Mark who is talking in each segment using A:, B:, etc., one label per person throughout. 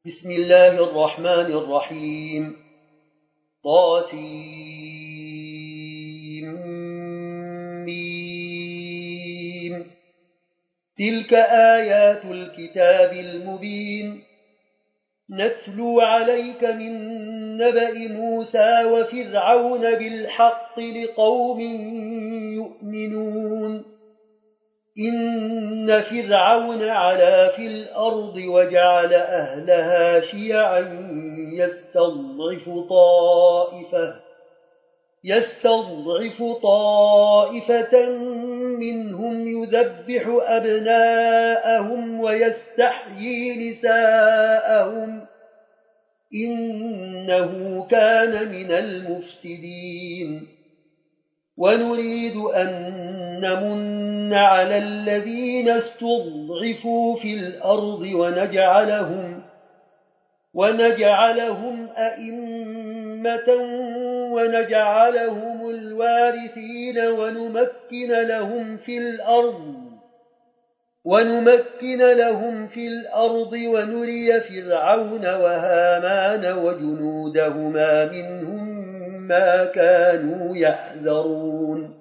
A: بسم الله الرحمن الرحيم. طاسيم. تلك آيات الكتاب المبين نتلو عليك من نبأ موسى وفرعون بالحق لقوم يؤمنون. إن فرعون علا في الأرض وجعل أهلها شيعا يستضعف طائفة منهم يذبح أبناءهم ويستحيي نساءهم إنه كان من المفسدين. ونريد أن نمن على الذين استضعفوا في الأرض ونجعلهم أئمة ونجعلهم الوارثين ونمكن لهم في الأرض ونري فرعون وهامان وجنودهما منهم ما كانوا يحذرون.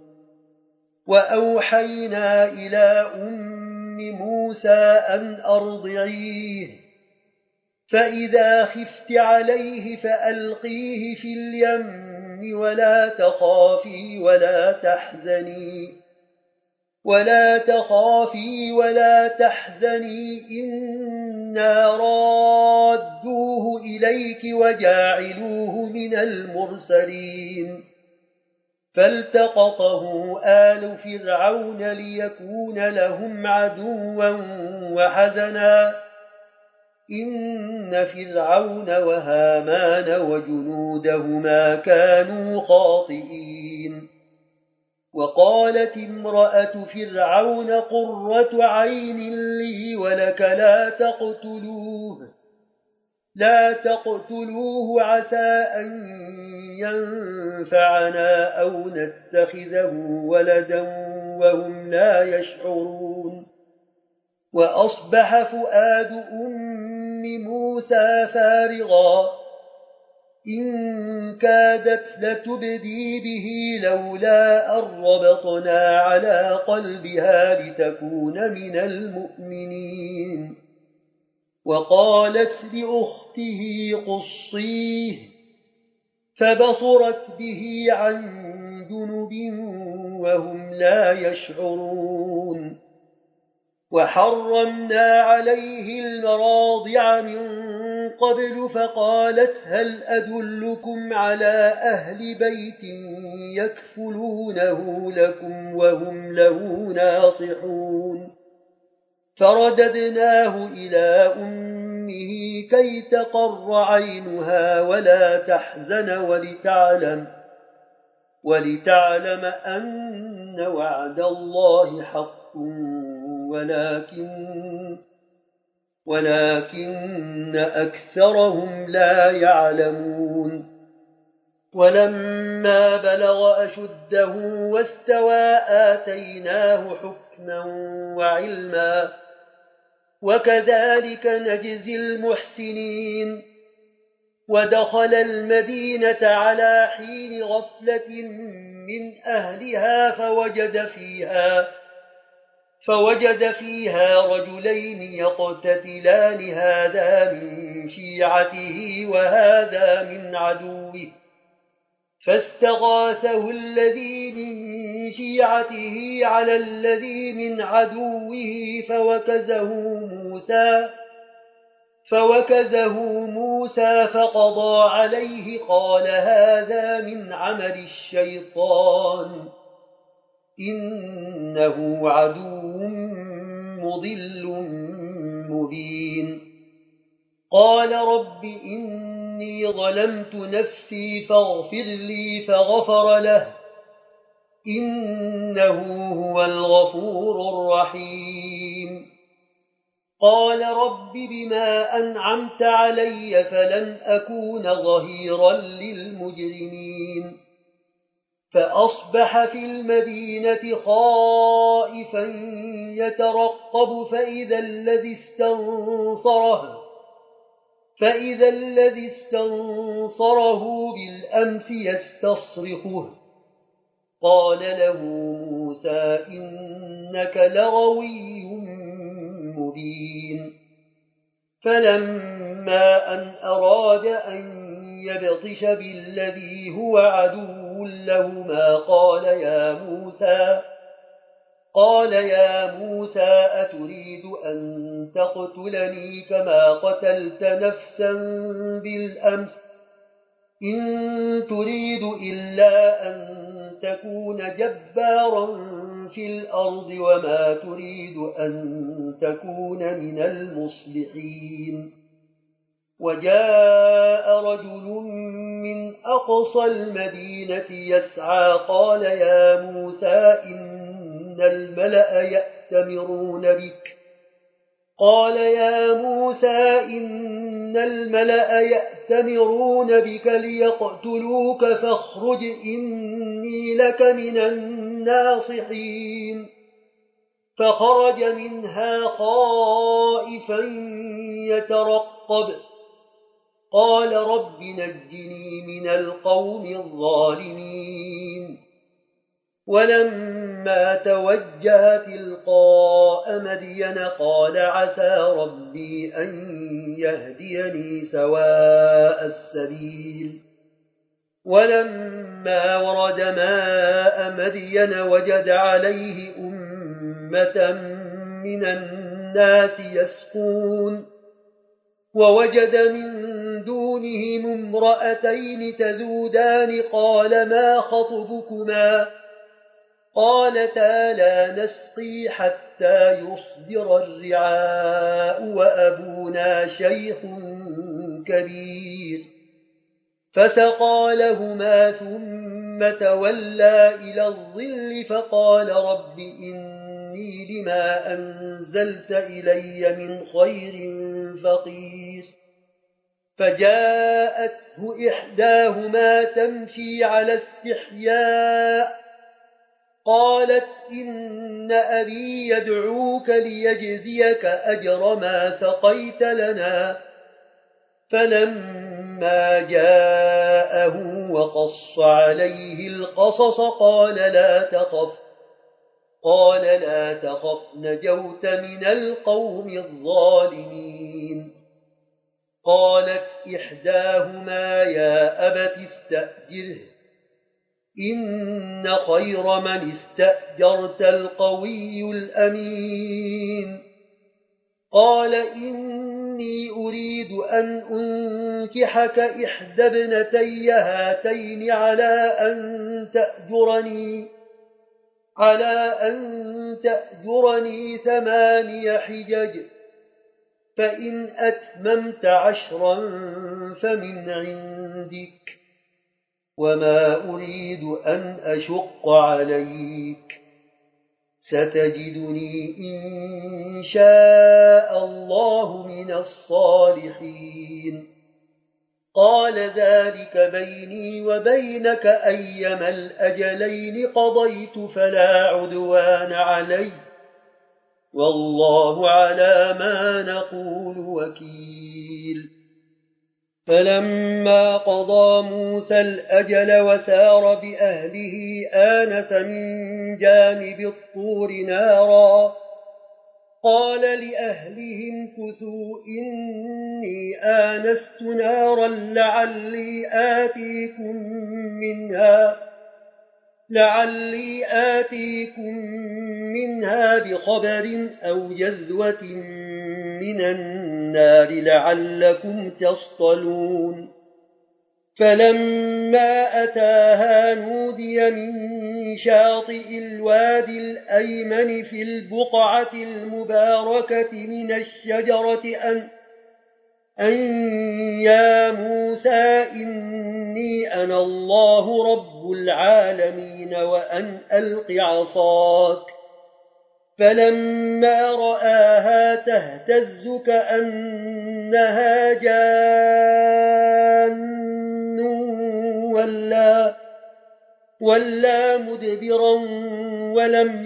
A: وأوحينا إلى أم موسى أن أرضعيه فإذا خفت عليه فألقيه في اليم ولا تخافي ولا تحزني إنا رادوه إليك وجاعلوه من المرسلين. فالتقطه آل فرعون ليكون لهم عدوا وحزنا إن فرعون وهامان وجنودهما كانوا خاطئين. وقالت امرأة فرعون قرة عين لي ولك لا تقتلوه عسى أن ينفعنا أو نتخذه ولدا وهم لا يشعرون. وأصبح فؤاد أم موسى فارغا إن كادت لتبدي به لولا أن ربطنا على قلبها لتكون من المؤمنين. وقالت لأخته قصيه فبصرت به عن جنب وهم لا يشعرون. وحرمنا عليه المراضع من قبل فقالت هل أدلكم على أهل بيت يكفلونه لكم وهم له ناصحون. فرددناه إلى أمه كي تقر عينها ولا تحزن ولتعلم أن وعد الله حق ولكن أكثرهم لا يعلمون. ولما بلغ أشده واستوى آتيناه حكما وعلما وكذلك نجزي المحسنين. ودخل المدينة على حين غفلة من أهلها فوجد فيها رجلين يقتتلان هذا من شيعته وهذا من عدوه فاستغاثه الذي من شيعته على الذي من عدوه فوكزه موسى فقضى عليه قال هذا من عمل الشيطان إنه عدو مضل مبين. قال رب إني ظلمت نفسي فاغفر لي فغفر له إنه هو الغفور الرحيم. قال رب بما أنعمت علي فلن أكون ظهيرا للمجرمين. فأصبح في المدينة خائفا يترقب فإذا الذي استنصره فإذا الذي استنصره بالأمس يستصرخه قال له موسى إنك لغوي مبين فلما أن أراد أن يبطش بالذي هو عدو لهما قال يا موسى أتريد أن تقتلني كما قتلت نفسا بالأمس إن تريد إلا أن تكون جبارا في الأرض وما تريد أن تكون من المصلحين وجاء رجل من أقصى المدينة يسعى قال يا موسى إن الملأ يأتمرون بك ليقتلوك فاخرج إني لك من الناصحين فخرج منها خائفا يترقب قال رب نجني من القوم الظالمين ولما توجه تلقاء مدين قال عسى ربي أن يهديني سواء السبيل ولما ورد ماء مدين وجد عليه أمة من الناس يسقون ووجد من دونهم امرأتين تذودان قال ما خطبكما قالتا لا نسقي حتى يصدر الرعاء وأبونا شيخ كبير فسقى لهما ثم تولى إلى الظل فقال رب إني لما أنزلت إلي من خير فقير فجاءته إحداهما تمشي على استحياء قالت إن أبي يدعوك ليجزيك أجر ما سقيت لنا فلما جاءه وقص عليه القصص قال لا تخف نجوت من القوم الظالمين قالت إحداهما يا أبت استأجره إن خير من استأجرت القوي الأمين قال إني أريد أن أنكحك إحدى ابنتي هاتين على أن تأجرني 8 حجج فإن أتممت 10 فمن عندك وما أريد أن أشق عليك ستجدني إن شاء الله من الصالحين قال ذلك بيني وبينك أيما الأجلين قضيت فلا عدوان علي والله على ما نقول وكيل فلما قضى موسى الأجل وسار بأهله آنس من جانب الطور نارا قال لأهلهم كثوا إني آنست نارا لعلي آتيكم منها بخبر أو جذوة من النار لعلكم تصطلون فلما أتاها نودي من شاطئ الوادي الأيمن في البقعة المباركة من الشجرة أن يا موسى إني أنا الله رب العالمين وأن ألق عصاك فلما رآها تهتز كأنها جان ولا مدبرا ولم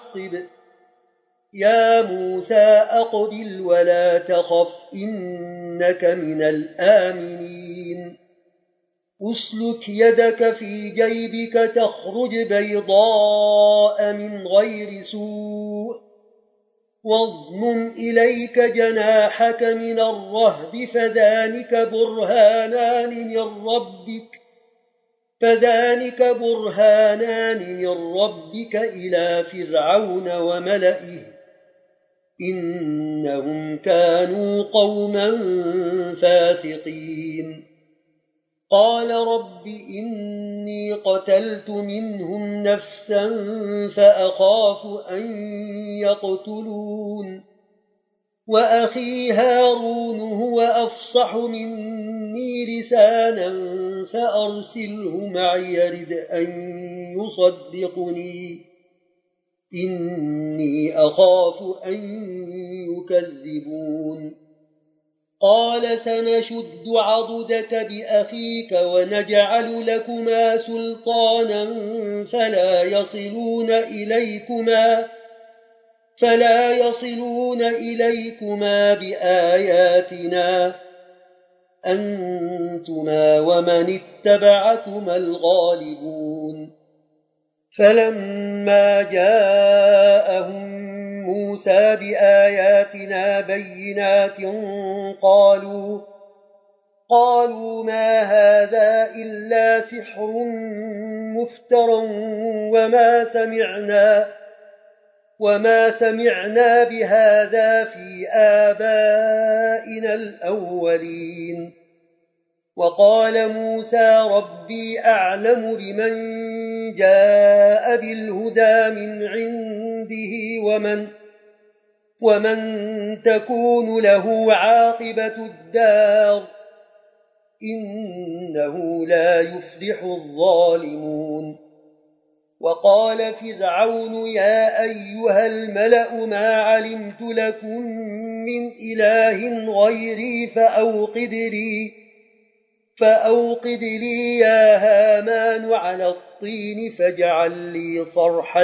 A: يعقب يا موسى أقبل ولا تخف إنك إنك من الآمنين أسلك يدك في جيبك تخرج بيضاء من غير سوء واضمم إليك جناحك من الرهب فذلك برهانان من ربك إلى فرعون وملئه إنهم كانوا قوما فاسقين قال رب إني قتلت منهم نفسا فأخاف أن يقتلون وأخي هارون هو أفصح مني لسانا فأرسله معي يرد أن يصدقني إني أخاف أن يكذبون قال سنشد عضدك بأخيك ونجعل لكما سلطانا فلا يصلون إليكما بآياتنا أنتما ومن اتبعكما الغالبون فلما جاءهم موسى بآياتنا بينات قالوا ما هذا إلا سحر مفترى وما سمعنا بهذا في آبائنا الأولين وقال موسى ربي أعلم بمن جاء بالهدى من عنده ومن تكون له عاقبة الدار إنه لا يفلح الظالمون وقال فرعون يا أيها الملأ ما علمت لكم من إله غيري فأوقد لي يا هامان على الطين فاجعل لي صرحا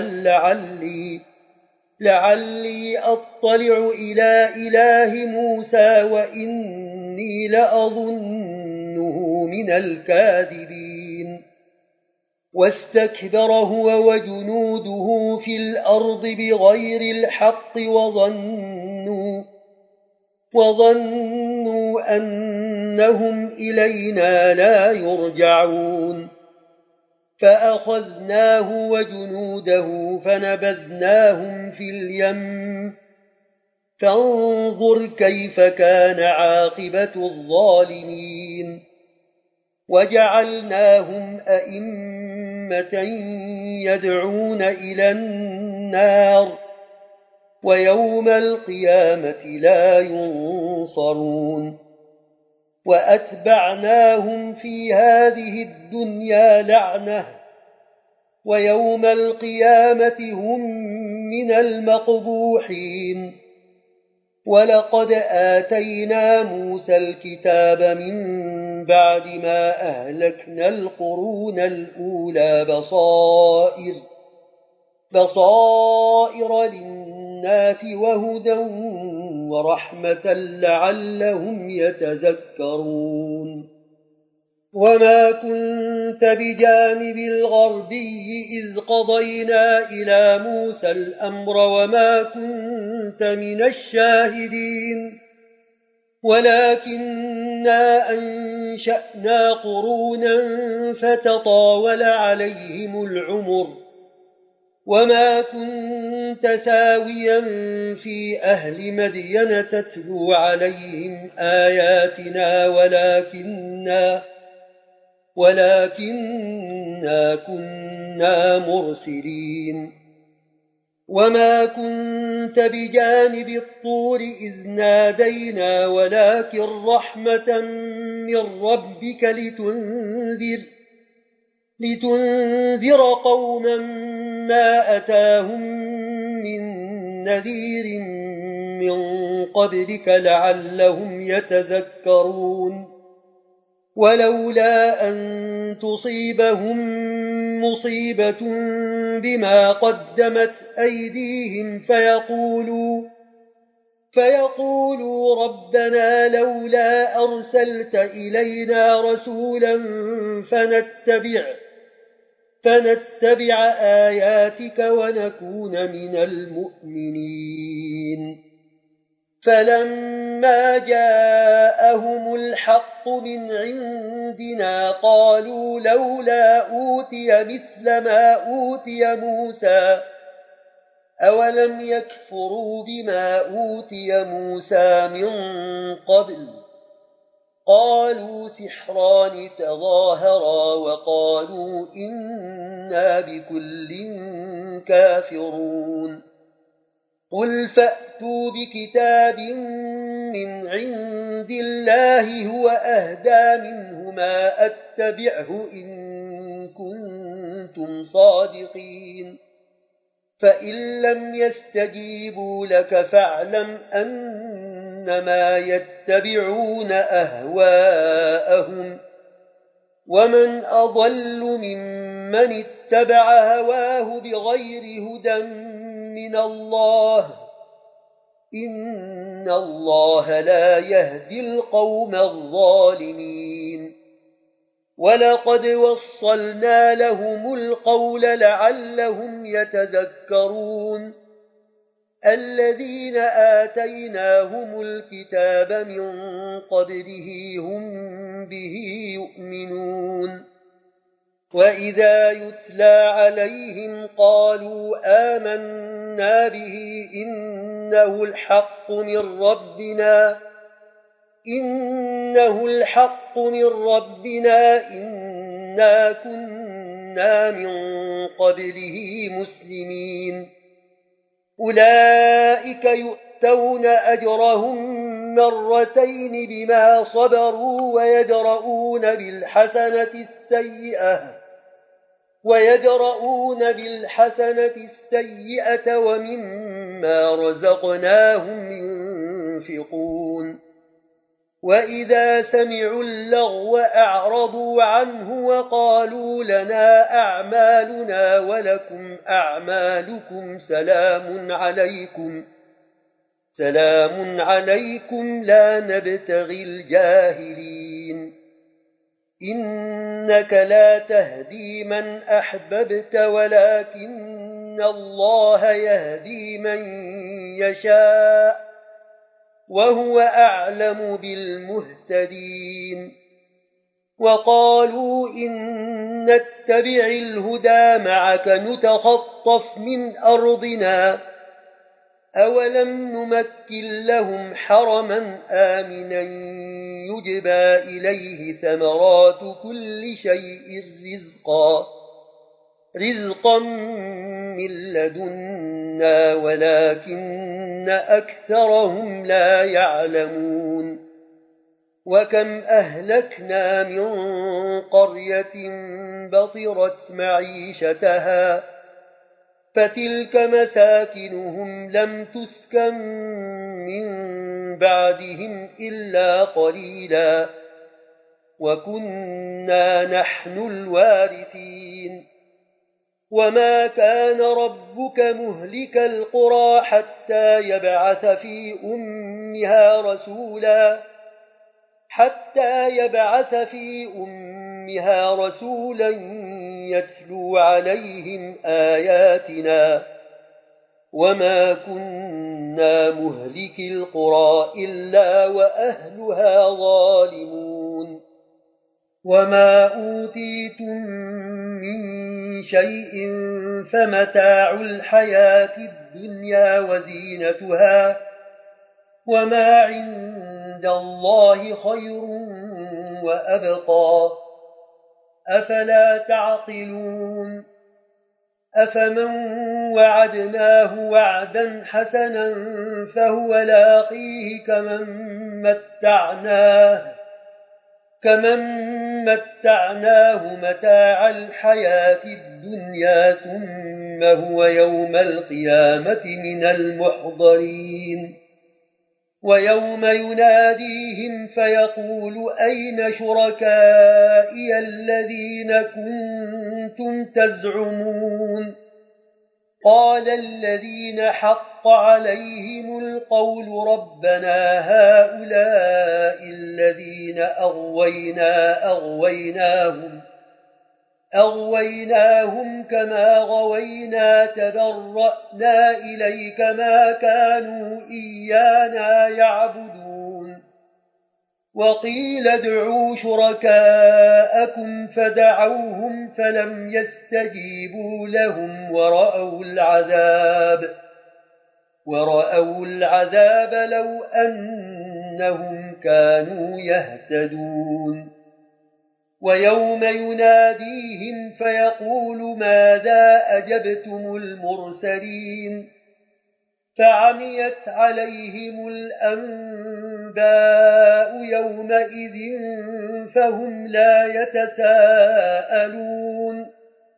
A: لعلي أطلع إلى إله موسى وإني لأظنه من الكاذبين واستكبر هو وجنوده في الأرض بغير الحق وظنوا أنهم إلينا لا يرجعون فأخذناه وجنوده فنبذناهم في اليم فانظر كيف كان عاقبة الظالمين وجعلناهم أئمة يدعون إلى النار ويوم القيامة لا ينصرون وأتبعناهم في هذه الدنيا لعنة ويوم القيامة هم من المقبوحين ولقد آتينا موسى الكتاب من بعد ما أهلكنا القرون الأولى بصائر للناس وهدى ورحمة لعلهم يتذكرون وما كنت بجانب الغربي إذ قضينا إلى موسى الأمر وما كنت من الشاهدين ولكننا أنشأنا قرونا فتطاول عليهم العمر وما كنت ثاويا في أهل مدين تتلو عليهم آياتنا ولكننا كنا مرسلين وما كنت بجانب الطور إذ نادينا ولكن رحمة من ربك لتنذر قوما ما أتاهم من نذير من قبلك لعلهم يتذكرون ولولا أن تصيبهم مصيبة بما قدمت أيديهم فيقولوا ربنا لولا أرسلت إلينا رسولا فنتبع آياتك ونكون من المؤمنين. فلما جاءهم الحق من عندنا قالوا لولا أوتي مثل ما أوتي موسى أولم يكفروا بما أوتي موسى من قبل قالوا سحران تظاهرا وقالوا إنا بكل كافرون. قل فأتوا بكتاب من عند الله هو أهدى منهما أتبعه إن كنتم صادقين. فإن لم يستجيبوا لك فاعلم أنما يتبعون أهواءهم ومن أضل ممن اتبع هواه بغير هدى من الله إن الله لا يهدي القوم الظالمين. ولقد وصلنا لهم القول لعلهم يتذكرون. الذين آتيناهم الكتاب من قبله هم به يؤمنون. وإذا يتلى عليهم قالوا آمنا به إنه الحق من ربنا إنا كنا من قبله مسلمين. أولئك يؤتون أجرهم مرتين بما صبروا ويدرؤون بالحسنة السيئة ومما رزقناهم ينفقون. وإذا سمعوا اللغو أعرضوا عنه وقالوا لنا أعمالنا ولكم أعمالكم سلام عليكم لا نبتغي الجاهلين. إنك لا تهدي من أحببت ولكن الله يهدي من يشاء وهو أعلم بالمهتدين. وقالوا إن نتبع الهدى معك نتخطف من أرضنا أولم نمكن لهم حرما آمنا يجبى إليه ثمرات كل شيء رزقا من لدنا ولكن أكثرهم لا يعلمون. وكم أهلكنا من قرية بطرت معيشتها فتلك مساكنهم لم تسكن من بعدهم إلا قليلا وكنا نحن الوارثين. وما كان ربك مهلك القرى حتى يبعث في أمها رسولا يتلو عليهم آياتنا وما كنا مهلك القرى إلا وأهلها ظالمون. وما أوتيتم من شيء فمتاع الحياة الدنيا وزينتها وما عند الله خير وأبقى أفلا تعقلون. أفمن وعدناه وعدا حسنا فهو لاقيه كمن متعناه متاع الحياة الدنيا ثم هو يوم القيامة من المحضرين. ويوم يناديهم فيقول أين شركائي الذين كنتم تزعمون قال الذين حق عليهم القول ربنا هؤلاء الذين أغويناهم كما غوينا تبرأنا إليك ما كانوا إيانا يعبدون وقيل ادعوا شركاءكم فدعوهم فلم يستجيبوا لهم ورأوا العذاب لو أنهم كانوا يهتدون ويوم يناديهم فيقول ماذا أجبتم المرسلين فعميت عليهم الأنباء يومئذ فهم لا يتساءلون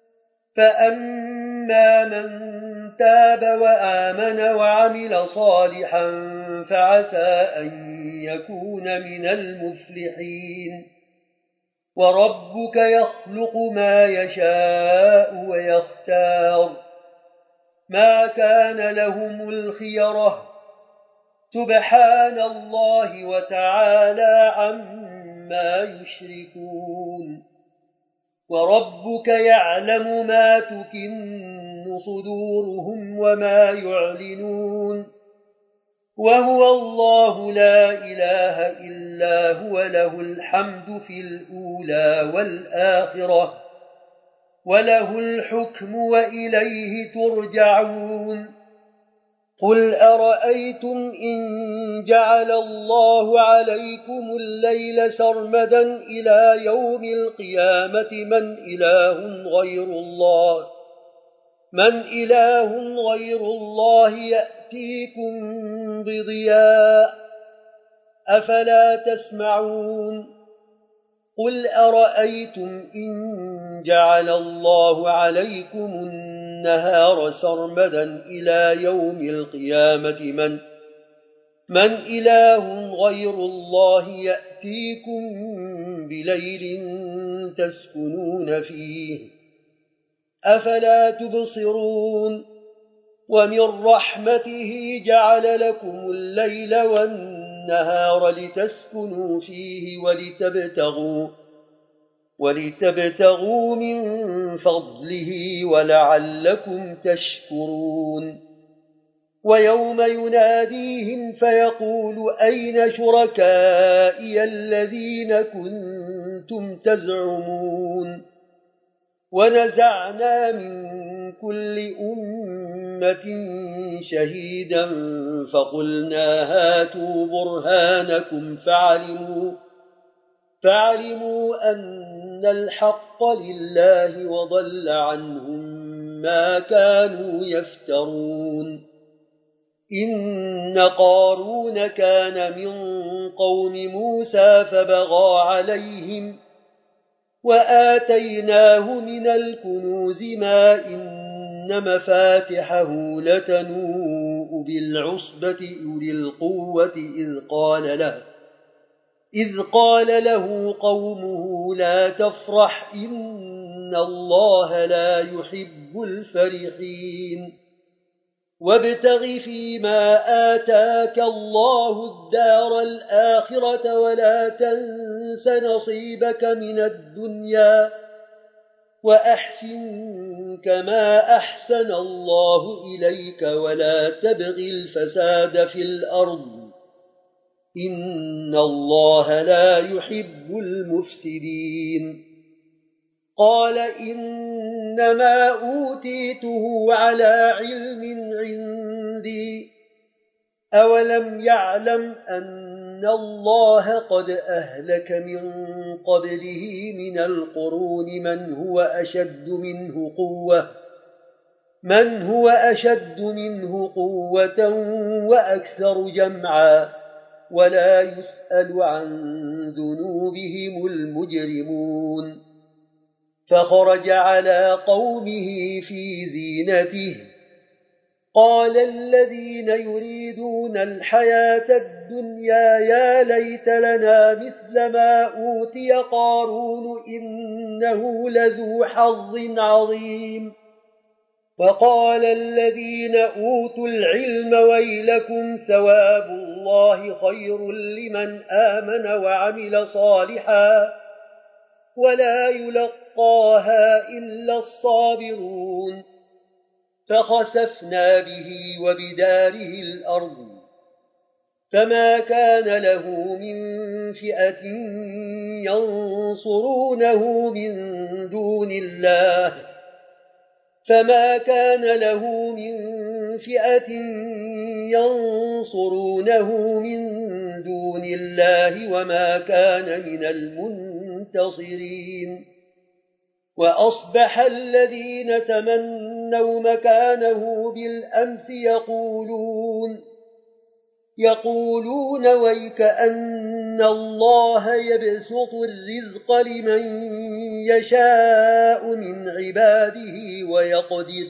A: فأما من تاب وآمن وعمل صالحا فعسى أن يكون من المفلحين وربك يخلق ما يشاء ويختار ما كان لهم الخيرة سبحان الله وتعالى عما يشركون وربك يعلم ما تكن صدورهم وما يعلنون وهو الله لا إله إلا هو له الحمد في الأولى والآخرة وله الحكم وإليه ترجعون قل أرأيتم إن جعل الله عليكم الليل سرمدا إلى يوم القيامة من إله غير الله يأتيكم بضياء أفلا تسمعون قل أرأيتم إن جعل الله عليكم النهار سرمدا إلى يوم القيامة من إله غير الله يأتيكم بليل تسكنون فيه أفلا تبصرون ومن رحمته جعل لكم الليل والنهار لتسكنوا فيه ولتبتغوا من فضله ولعلكم تشكرون ويوم يناديهم فيقول أين شركائي الذين كنتم تزعمون ونزعنا من كل أمة شهيدا فقلنا هاتوا برهانكم فعلموا أن الحق لله وضل عنهم ما كانوا يفترون إن قارون كان من قوم موسى فبغى عليهم وآتيناه من الكنوز ما إن مفاتحه لتنوء بالعصبة أولي القوة إذ قال له قومه لا تفرح إن الله لا يحب الفرحين وابتغ فيما آتاك الله الدار الآخرة ولا تنس نصيبك من الدنيا وأحسن كما أحسن الله إليك ولا تبغ الفساد في الأرض إن الله لا يحب المفسدين قال إنما أوتيته على علم عندي أولم يعلم أن الله قد أهلك من قبله من القرون من هو أشد منه قوة وأكثر جمعا ولا يسأل عن ذنوبهم المجرمون فخرج على قومه في زينته قال الذين يريدون الحياة الدنيا يا ليت لنا مثل ما أوتي قارون إنه لذو حظ عظيم وقال الذين أوتوا العلم ويلكم ثواب الله خير لمن آمن وعمل صالحا ولا يلقاها إلا الصابرون فخسفنا به وبداره الأرض فما كان له من فئة ينصرونه من دون الله وما كان من المنتصرين وأصبح الذين تمنوا مكانه بالأمس يقولون ويكأن الله يبسط الرزق لمن يشاء من عباده ويقدر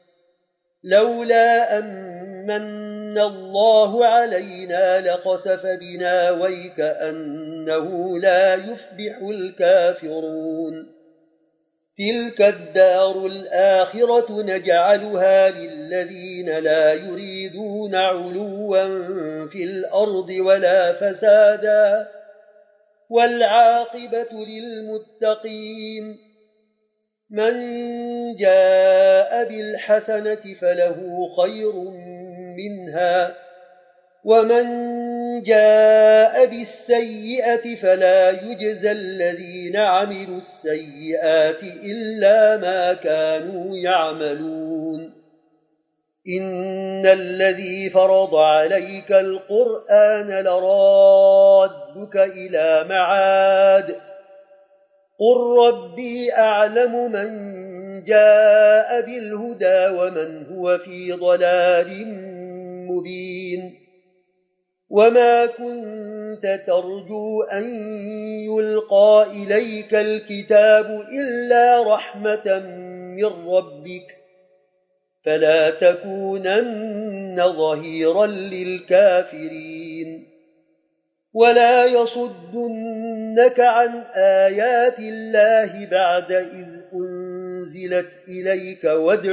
A: لولا أمن الله علينا لخسف بنا ويكأنه لا يفلح الكافرون تلك الدار الآخرة نجعلها للذين لا يريدون علوا في الأرض ولا فسادا والعاقبة للمتقين من جاء بالحسنة فله خير منها ومن جاء بالسيئة فلا يجزى الذين عملوا السيئات إلا ما كانوا يعملون إن الذي فرض عليك القرآن لرادك إلى معاد قل ربي أعلم من جاء بالهدى ومن هو في ضلال مبين وما كنت ترجو أن يلقى إليك الكتاب إلا رحمة من ربك فلا تكونن ظهيرا للكافرين ولا يصدنك عن آيات الله بعد إذ أنزلت إليك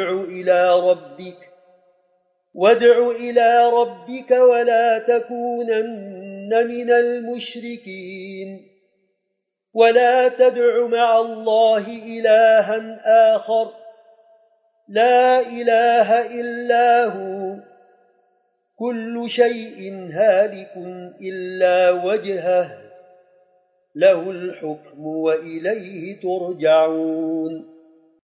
A: وادع إلى ربك ولا تكونن من المشركين ولا تدع مع الله إلها آخر لا إله إلا هو كل شيء هالك إلا وجهه له الحكم وإليه ترجعون